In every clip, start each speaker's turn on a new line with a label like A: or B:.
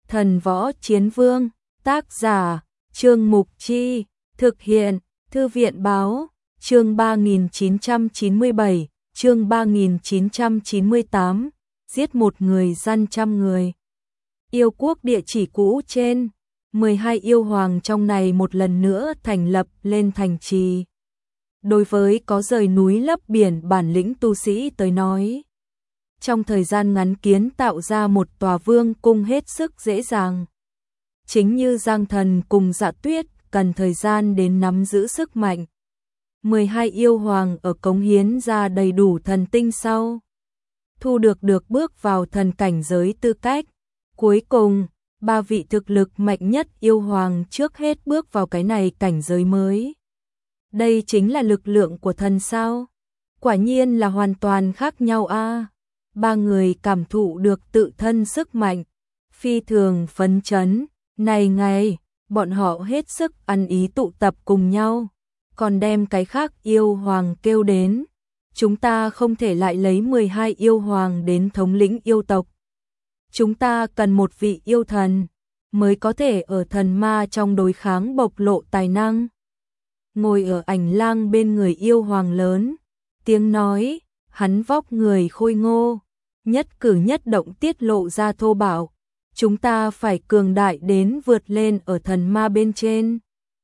A: Thần Võ Chiến Vương, tác giả, Trương Mục Chi, thực hiện, Thư viện Báo, chương 3997, chương 3998, giết một người gian trăm người. Yêu quốc địa chỉ cũ trên, 12 yêu hoàng trong này một lần nữa thành lập lên thành trì. Đối với có rời núi lấp biển bản lĩnh tu sĩ tới nói, trong thời gian ngắn kiến tạo ra một tòa vương cung hết sức dễ dàng. Chính như Giang Thần cùng Dạ Tuyết cần thời gian đến nắm giữ sức mạnh. 12 yêu hoàng ở cống hiến ra đầy đủ thần tinh sau, thu được bước vào thần cảnh giới tư cách. Cuối cùng, 3 vị thực lực mạnh nhất yêu hoàng trước hết bước vào cái này cảnh giới mới. Đây chính là lực lượng của thần sao? Quả nhiên là hoàn toàn khác nhau a. 3 người cảm thụ được tự thân sức mạnh, phi thường phấn chấn. Này ngày, bọn họ hết sức ăn ý tụ tập cùng nhau, còn đem cái khác yêu hoàng kêu đến. Chúng ta không thể lại lấy 12 yêu hoàng đến thống lĩnh yêu tộc. Chúng ta cần một vị yêu thần, mới có thể ở thần ma trong đối kháng bộc lộ tài năng. Ngồi ở ảnh lang bên người yêu hoàng lớn, tiếng nói, hắn vóc người khôi ngô, nhất cử nhất động tiết lộ ra thô bạo. Chúng ta phải cường đại đến vượt lên ở thần ma bên trên.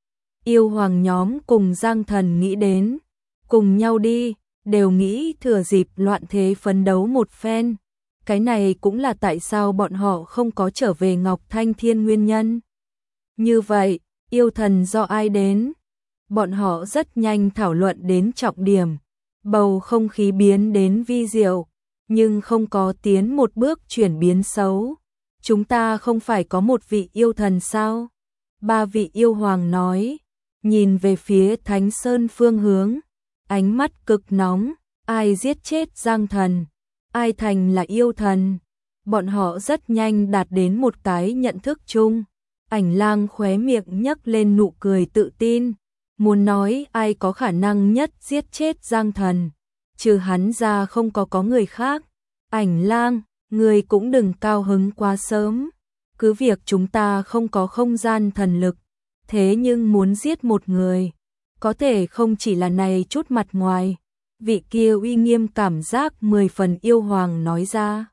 A: Yêu hoàng nhóm cùng Giang Thần nghĩ đến, cùng nhau đi, đều nghĩ thừa dịp loạn thế phấn đấu một phen. Cái này cũng là tại sao bọn họ không có trở về Ngọc Thanh Thiên nguyên nhân. Như vậy, yêu thần do ai đến? Bọn họ rất nhanh thảo luận đến trọng điểm, bầu không khí biến đến vi diệu, nhưng không có tiến một bước chuyển biến xấu. Chúng ta không phải có một vị yêu thần sao? 3 vị yêu hoàng nói, nhìn về phía Thánh Sơn phương hướng, ánh mắt cực nóng, ai giết chết Giang Thần, ai thành là yêu thần. Bọn họ rất nhanh đạt đến một cái nhận thức chung. Ảnh lang khóe miệng nhấc lên nụ cười tự tin, muốn nói ai có khả năng nhất giết chết Giang Thần, trừ hắn ra không có người khác. Ảnh lang, người cũng đừng cao hứng quá sớm, cứ việc chúng ta không có không gian thần lực, thế nhưng muốn giết một người, có thể không chỉ là này chút mặt ngoài. Vị kia uy nghiêm cảm giác 10 phần yêu hoàng nói ra.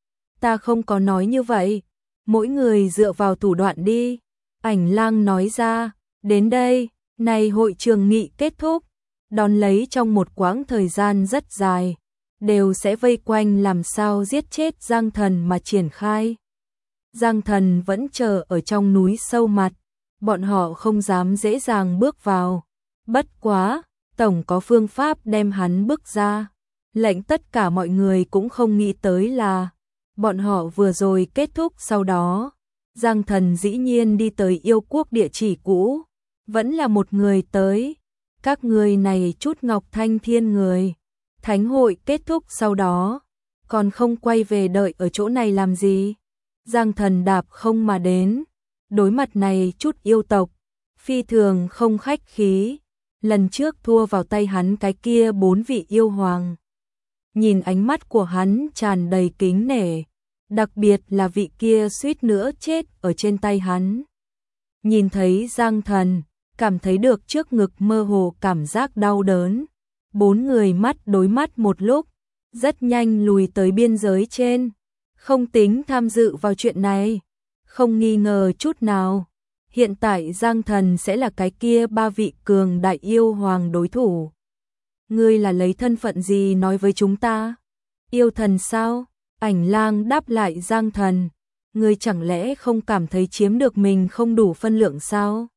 A: Ta không có nói như vậy, mỗi người dựa vào thủ đoạn đi. Ảnh lang nói ra, đến đây, này hội trường nghị kết thúc, đón lấy trong một quãng thời gian rất dài, đều sẽ vây quanh làm sao giết chết Giang Thần mà triển khai. Giang Thần vẫn chờ ở trong núi sâu mặt, bọn họ không dám dễ dàng bước vào. Bất quá, tổng có phương pháp đem hắn bước ra. Lệnh tất cả mọi người cũng không nghĩ tới là, bọn họ vừa rồi kết thúc sau đó, Giang Thần dĩ nhiên đi tới yêu quốc địa chỉ cũ, vẫn là một người tới. Các người này chút Ngọc Thanh Thiên người, thánh hội kết thúc sau đó, còn không quay về đợi ở chỗ này làm gì? Giang Thần đạp không mà đến, đối mặt này chút yêu tộc, phi thường không khách khí. Lần trước thua vào tay hắn cái kia 4 vị yêu hoàng. Nhìn ánh mắt của hắn tràn đầy kính nể, đặc biệt là vị kia suýt nữa chết ở trên tay hắn. Nhìn thấy Giang Thần, cảm thấy được trước ngực mơ hồ cảm giác đau đớn. 4 người mắt đối mắt một lúc, rất nhanh lùi tới biên giới trên, không tính tham dự vào chuyện này, không nghi ngờ chút nào. Hiện tại Giang Thần sẽ là cái kia 3 vị cường đại yêu hoàng đối thủ. Ngươi là lấy thân phận gì nói với chúng ta? Yêu thần sao? Ảnh lang đáp lại Giang Thần. Ngươi chẳng lẽ không cảm thấy chiếm được mình không đủ phân lượng sao?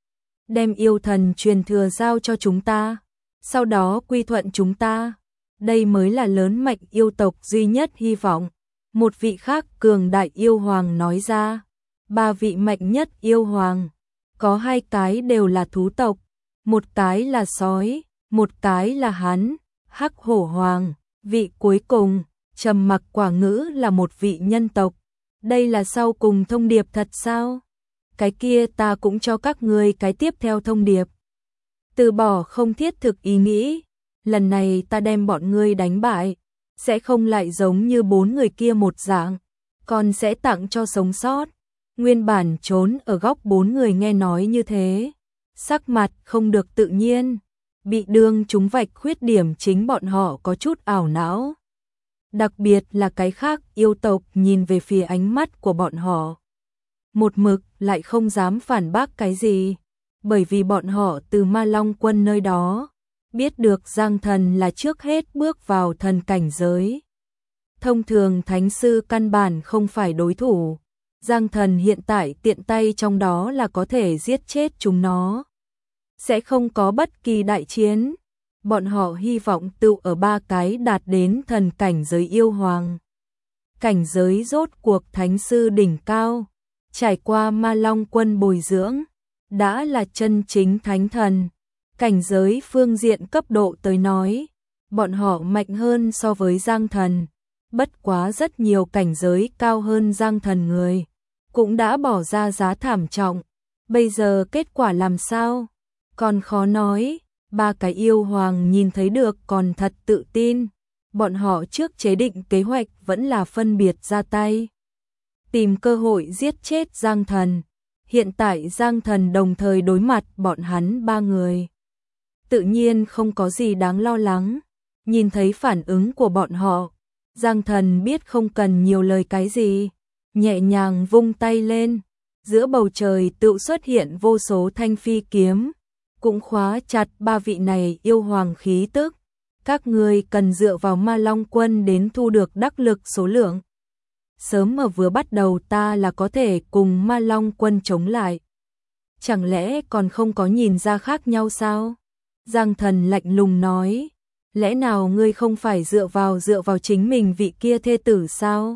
A: Đem yêu thần truyền thừa giao cho chúng ta, sau đó quy thuận chúng ta. Đây mới là lớn mạnh yêu tộc duy nhất hy vọng. Một vị khác cường đại yêu hoàng nói ra. 3 vị mạnh nhất yêu hoàng, có 2 cái đều là thú tộc, một cái là sói, một cái là hắn, Hắc Hổ Hoàng. Vị cuối cùng, Trầm Mặc Quả Ngữ là một vị nhân tộc. Đây là sau cùng thông điệp thật sao? Cái kia ta cũng cho các ngươi cái tiếp theo thông điệp. Từ bỏ không thiết thực ý nghĩ, lần này ta đem bọn ngươi đánh bại, sẽ không lại giống như 4 người kia một dạng, còn sẽ tặng cho sống sót. Nguyên bản trốn ở góc 4 người nghe nói như thế, sắc mặt không được tự nhiên, bị đương chúng vạch khuyết điểm chính bọn họ có chút ảo não. Đặc biệt là cái khác yêu tộc nhìn về phía ánh mắt của bọn họ. Một mực lại không dám phản bác cái gì, bởi vì bọn họ từ Ma Long Quân nơi đó, biết được Giang Thần là trước hết bước vào thần cảnh giới. Thông thường thánh sư căn bản không phải đối thủ, Giang Thần hiện tại tiện tay trong đó là có thể giết chết chúng nó. Sẽ không có bất kỳ đại chiến, bọn họ hy vọng tự ở 3 cái đạt đến thần cảnh giới yêu hoàng. Cảnh giới rốt cuộc thánh sư đỉnh cao, trải qua Ma Long Quân bồi dưỡng, đã là chân chính thánh thần. Cảnh giới phương diện cấp độ tới nói, bọn họ mạnh hơn so với Giang Thần. Bất quá rất nhiều cảnh giới cao hơn Giang Thần người, cũng đã bỏ ra giá thảm trọng. Bây giờ kết quả làm sao? Còn khó nói, 3 cái yêu hoàng nhìn thấy được còn thật tự tin. Bọn họ trước chế định kế hoạch vẫn là phân biệt ra tay, tìm cơ hội giết chết Giang Thần. Hiện tại Giang Thần đồng thời đối mặt bọn hắn 3 người, tự nhiên không có gì đáng lo lắng. Nhìn thấy phản ứng của bọn họ, Giang Thần biết không cần nhiều lời cái gì, nhẹ nhàng vung tay lên, giữa bầu trời tự xuất hiện vô số thanh phi kiếm, cũng khóa chặt 3 vị này yêu hoàng khí tức. Các ngươi cần dựa vào Ma Long Quân đến thu được đắc lực số lượng. Sớm mà vừa bắt đầu ta là có thể cùng Ma Long Quân chống lại. Chẳng lẽ còn không có nhìn ra khác nhau sao? Giang Thần lạnh lùng nói, lẽ nào ngươi không phải dựa vào chính mình vị kia thê tử sao?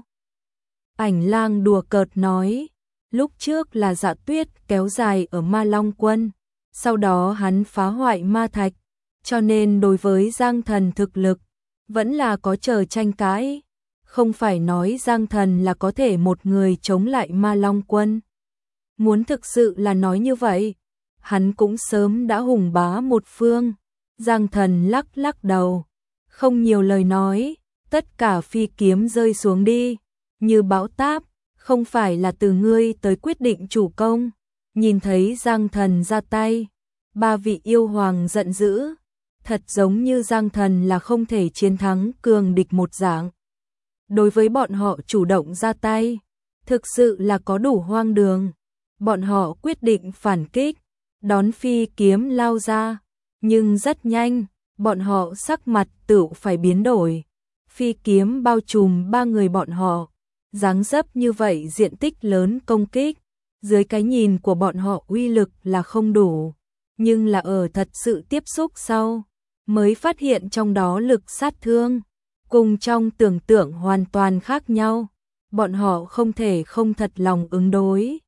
A: Ảnh Lang đùa cợt nói, lúc trước là Dạ Tuyết kéo dài ở Ma Long Quân, sau đó hắn phá hoại ma thạch, cho nên đối với Giang Thần thực lực vẫn là có chờ tranh cãi. Không phải nói Giang Thần là có thể một người chống lại Ma Long Quân. Muốn thực sự là nói như vậy, hắn cũng sớm đã hùng bá một phương. Giang Thần lắc lắc đầu, không nhiều lời nói, tất cả phi kiếm rơi xuống đi, như bão táp, không phải là từ ngươi tới quyết định chủ công. Nhìn thấy Giang Thần ra tay, 3 vị yêu hoàng giận dữ, thật giống như Giang Thần là không thể chiến thắng cường địch một dạng. Đối với bọn họ chủ động ra tay, thực sự là có đủ hoang đường. Bọn họ quyết định phản kích, đón phi kiếm lao ra, nhưng rất nhanh, bọn họ sắc mặt tự phải biến đổi. Phi kiếm bao trùm 3 người bọn họ, dáng dấp như vậy diện tích lớn công kích, dưới cái nhìn của bọn họ uy lực là không đủ, nhưng là ở thật sự tiếp xúc sau, mới phát hiện trong đó lực sát thương, cùng trong tưởng tượng hoàn toàn khác nhau. Bọn họ không thể không thật lòng ứng đối.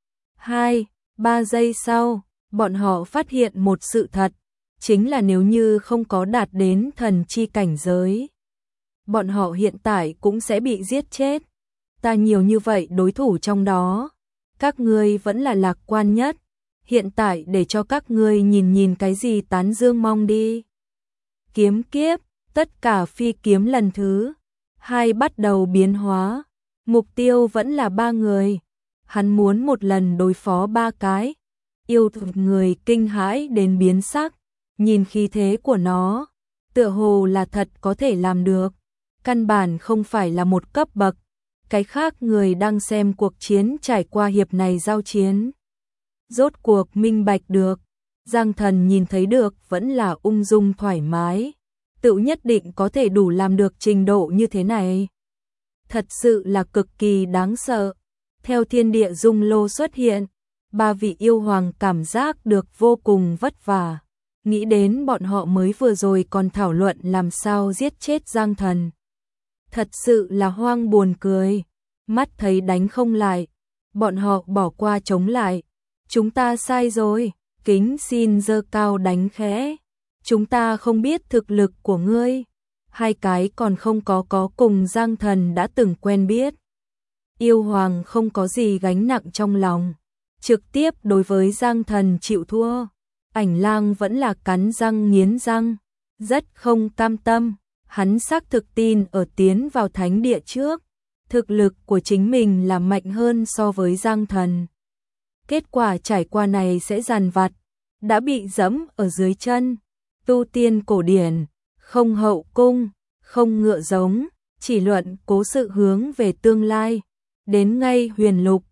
A: 2-3 giây sau, bọn họ phát hiện một sự thật, chính là nếu như không có đạt đến thần chi cảnh giới, bọn họ hiện tại cũng sẽ bị giết chết. Ta nhiều như vậy đối thủ trong đó, các ngươi vẫn là lạc quan nhất. Hiện tại để cho các ngươi nhìn cái gì tán dương mong đi. Kiếm kiếp, tất cả phi kiếm lần thứ 2 bắt đầu biến hóa. Mục tiêu vẫn là 3 người. Hắn muốn một lần đối phó 3 cái. Yêu thuật người kinh hãi đến biến sắc. Nhìn khí thế của nó, tựa hồ là thật có thể làm được. Căn bản không phải là một cấp bậc. Cái khác người đang xem cuộc chiến trải qua hiệp này giao chiến, rốt cuộc minh bạch được. Giang Thần nhìn thấy được vẫn là ung dung thoải mái, tự nhất định có thể đủ làm được trình độ như thế này. Thật sự là cực kỳ đáng sợ. Theo thiên địa dung lô xuất hiện, 3 vị yêu hoàng cảm giác được vô cùng vất vả. Nghĩ đến bọn họ mới vừa rồi còn thảo luận làm sao giết chết Giang Thần. Thật sự là hoang buồn cười. Mắt thấy đánh không lại, bọn họ bỏ qua chống lại. Chúng ta sai rồi, kính xin giơ cao đánh khẽ. Chúng ta không biết thực lực của ngươi. 2 cái còn không có cùng Giang Thần đã từng quen biết. Yêu hoàng không có gì gánh nặng trong lòng, trực tiếp đối với Giang Thần chịu thua. Ảnh Lang vẫn là cắn răng nghiến răng, rất không cam tâm. Hắn xác thực tin ở tiến vào thánh địa trước, thực lực của chính mình là mạnh hơn so với Giang Thần. kết quả trải qua này sẽ dằn vặt, đã bị dẫm ở dưới chân. Tu tiên cổ điển, không hậu cung, không ngựa giống, chỉ luận cố sự hướng về tương lai. Đến ngay huyền lục,